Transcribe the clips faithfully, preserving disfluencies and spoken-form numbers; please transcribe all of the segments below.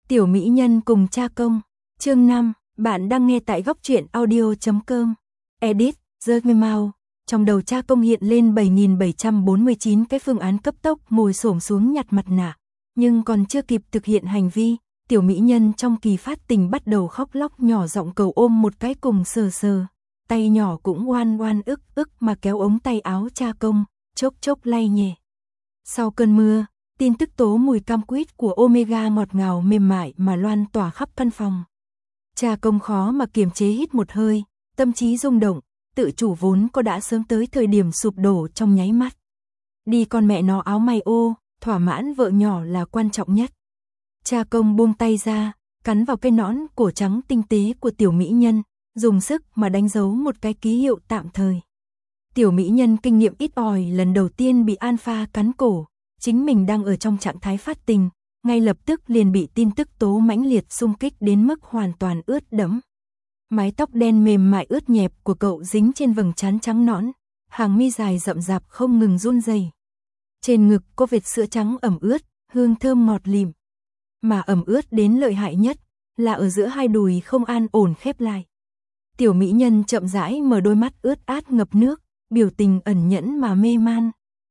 Tiểu mỹ nhân cùng cha công. Chương năm, bạn đang nghe tại góc truyện audio chấm com. Edit, The Memo. Trong đầu cha công hiện lên bảy nghìn bảy trăm bốn mươi chín cái phương án cấp tốc ngồi xổm xuống nhặt mặt nạ. Nhưng còn chưa kịp thực hiện hành vi, tiểu mỹ nhân trong kỳ phát tình bắt đầu khóc lóc nhỏ giọng cầu ôm một cái cùng sờ sờ. Tay nhỏ cũng oan oan ức ức mà kéo ống tay áo cha công, chốc chốc lay nhẹ. Sau cơn mưa, tin tức tố mùi cam quýt của Omega ngọt ngào mềm mại mà loan tỏa khắp căn phòng. Cha công khó mà kiềm chế hít một hơi, tâm trí rung động, tự chủ vốn có đã sớm tới thời điểm sụp đổ trong nháy mắt. Đi con mẹ nó áo may ô, thỏa mãn vợ nhỏ là quan trọng nhất. Cha công buông tay ra, cắn vào cái nõn cổ trắng tinh tế của tiểu mỹ nhân, dùng sức mà đánh dấu một cái ký hiệu tạm thời. Tiểu mỹ nhân kinh nghiệm ít ỏi lần đầu tiên bị alpha cắn cổ, chính mình đang ở trong trạng thái phát tình, ngay lập tức liền bị tin tức tố mãnh liệt xung kích đến mức hoàn toàn ướt đẫm. Mái tóc đen mềm mại ướt nhẹp của cậu dính trên vầng trán trắng nõn, hàng mi dài rậm rạp không ngừng run rẩy. Trên ngực có vệt sữa trắng ẩm ướt, hương thơm ngọt lịm. Mà ẩm ướt đến lợi hại nhất là ở giữa hai đùi không an ổn khép lại. Tiểu mỹ nhân chậm rãi mở đôi mắt ướt át ngập nước, biểu tình ẩn nhẫn mà mê man.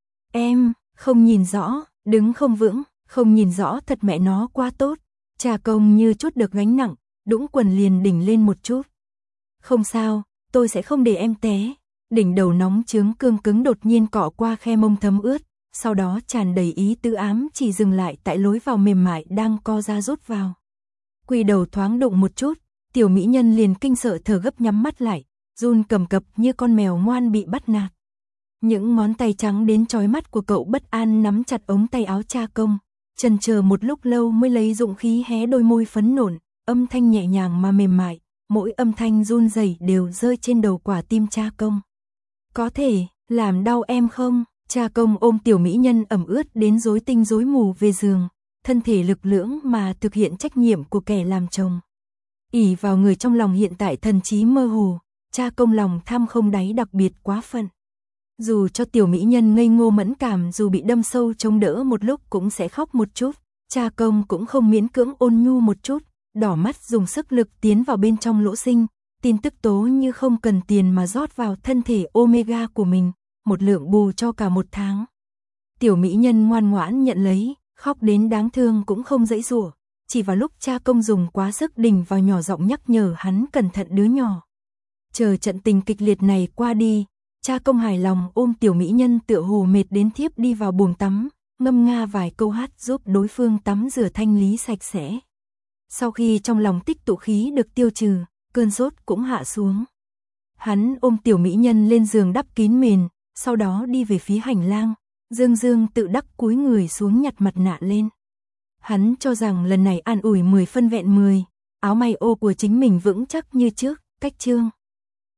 Em, không nhìn rõ, đứng không vững, không nhìn rõ thật mẹ nó quá tốt. Cha công như chút được gánh nặng, đũng quần liền đỉnh lên một chút. Không sao, tôi sẽ không để em té. Đỉnh đầu nóng chướng cương cứng đột nhiên cọ qua khe mông thấm ướt, sau đó tràn đầy ý tứ ám chỉ dừng lại tại lối vào mềm mại đang co ra rút vào. Quỳ đầu thoáng đụng một chút, tiểu mỹ nhân liền kinh sợ thở gấp nhắm mắt lại, run cầm cập như con mèo ngoan bị bắt nạt. Những ngón tay trắng đến chói mắt của cậu bất an nắm chặt ống tay áo cha công, chần chờ một lúc lâu mới lấy dũng khí hé đôi môi phấn nộn, âm thanh nhẹ nhàng mà mềm mại, mỗi âm thanh run rẩy đều rơi trên đầu quả tim cha công. Có thể làm đau em không? Cha công ôm tiểu mỹ nhân ẩm ướt đến rối tinh rối mù về giường, thân thể lực lưỡng mà thực hiện trách nhiệm của kẻ làm chồng. Ỷ vào người trong lòng hiện tại thần trí mơ hồ, cha công lòng tham không đáy đặc biệt quá phận. Dù cho tiểu mỹ nhân ngây ngô mẫn cảm dù bị đâm sâu chống đỡ một lúc cũng sẽ khóc một chút, cha công cũng không miễn cưỡng ôn nhu một chút, đỏ mắt dùng sức lực tiến vào bên trong lỗ sinh, tin tức tố như không cần tiền mà rót vào thân thể Omega của mình, một lượng bù cho cả một tháng. Tiểu mỹ nhân ngoan ngoãn nhận lấy, khóc đến đáng thương cũng không dãy dụa, chỉ vào lúc cha công dùng quá sức đỉnh vào nhỏ giọng nhắc nhở hắn cẩn thận đứa nhỏ. Chờ trận tình kịch liệt này qua đi, cha công hài lòng ôm tiểu mỹ nhân tựa hồ mệt đến thiếp đi vào buồng tắm, ngâm nga vài câu hát giúp đối phương tắm rửa thanh lý sạch sẽ. Sau khi trong lòng tích tụ khí được tiêu trừ, cơn sốt cũng hạ xuống. Hắn ôm tiểu mỹ nhân lên giường đắp kín mền, sau đó đi về phía hành lang, dương dương tự đắc cúi người xuống nhặt mặt nạ lên. Hắn cho rằng lần này an ủi mười phân vẹn mười, áo may ô của chính mình vững chắc như trước, cách chương.